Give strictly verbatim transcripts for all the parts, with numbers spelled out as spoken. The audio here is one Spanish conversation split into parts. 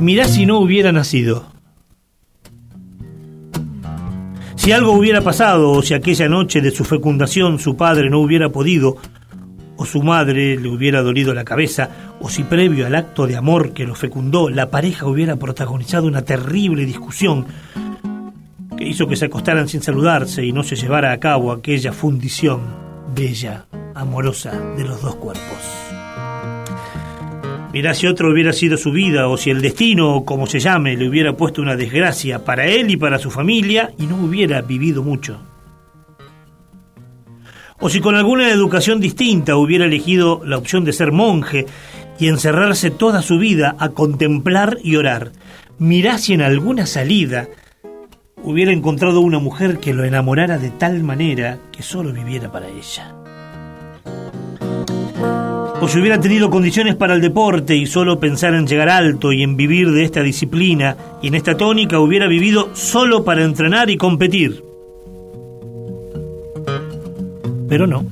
Mirá si no hubiera nacido. Si algo hubiera pasado, o si aquella noche de su fecundación su padre no hubiera podido, o su madre le hubiera dolido la cabeza, o si previo al acto de amor que lo fecundó, la pareja hubiera protagonizado una terrible discusión que hizo que se acostaran sin saludarse y no se llevara a cabo aquella fundición bella, amorosa de los dos cuerpos. Mirá si otro hubiera sido su vida, o si el destino, o como se llame, le hubiera puesto una desgracia para él y para su familia y no hubiera vivido mucho. O si con alguna educación distinta hubiera elegido la opción de ser monje y encerrarse toda su vida a contemplar y orar. Mirá si en alguna salida hubiera encontrado una mujer que lo enamorara de tal manera que solo viviera para ella. O si hubiera tenido condiciones para el deporte y solo pensar en llegar alto y en vivir de esta disciplina, y en esta tónica hubiera vivido solo para entrenar y competir. Pero no.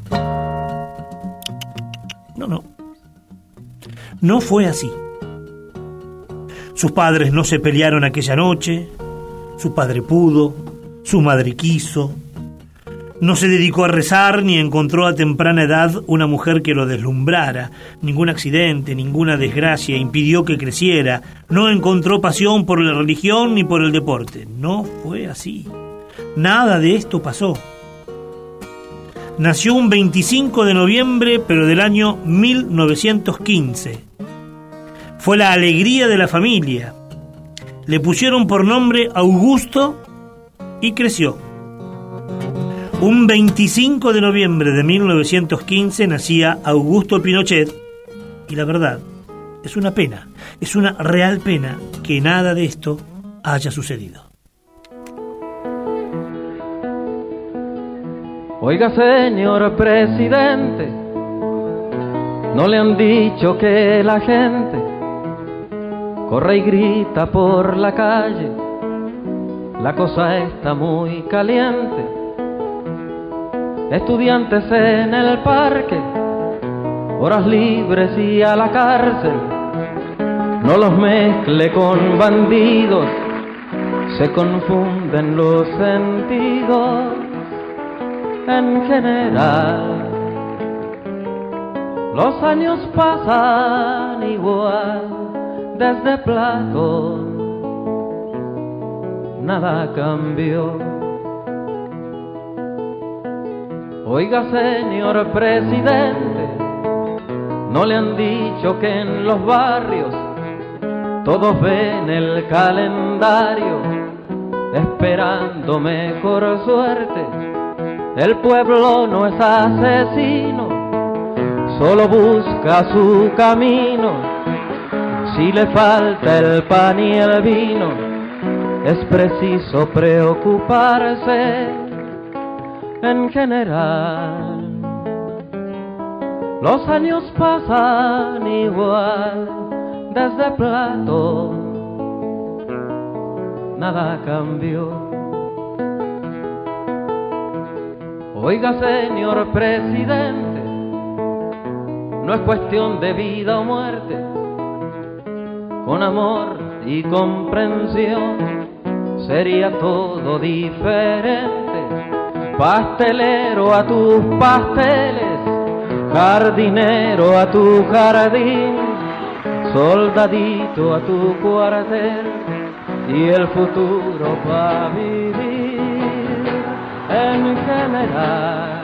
No, no. No fue así. Sus padres no se pelearon aquella noche, su padre pudo, su madre quiso. No se dedicó a rezar ni encontró a temprana edad una mujer que lo deslumbrara. Ningún accidente, ninguna desgracia impidió que creciera. No encontró pasión por la religión ni por el deporte. No fue así. Nada de esto pasó. Nació un veinticinco de noviembre, pero del año mil novecientos quince. Fue la alegría de la familia. Le pusieron por nombre Augusto y creció. Un veinticinco de noviembre de mil novecientos quince nacía Augusto Pinochet, y la verdad, es una pena, es una real pena que nada de esto haya sucedido. Oiga, señor presidente, ¿no le han dicho que la gente corre y grita por la calle? La cosa está muy caliente. Estudiantes en el parque, horas libres y a la cárcel. No los mezcle con bandidos, se confunden los sentidos. En general, los años pasan igual desde Platón. Nada cambió. Oiga, señor presidente, ¿no le han dicho que en los barrios todos ven el calendario esperando mejor suerte? El pueblo no es asesino, solo busca su camino. Si le falta el pan y el vino, es preciso preocuparse. En general, los años pasan igual desde Platón. Nada cambió. Oiga, señor presidente, no es cuestión de vida o muerte. Con amor y comprensión sería todo diferente. Pastelero a tus pasteles, jardinero a tu jardín, soldadito a tu cuartel y el futuro para vivir. En general,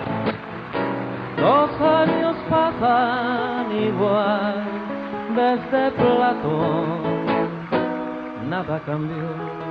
los años pasan igual desde Platón. Nada cambió.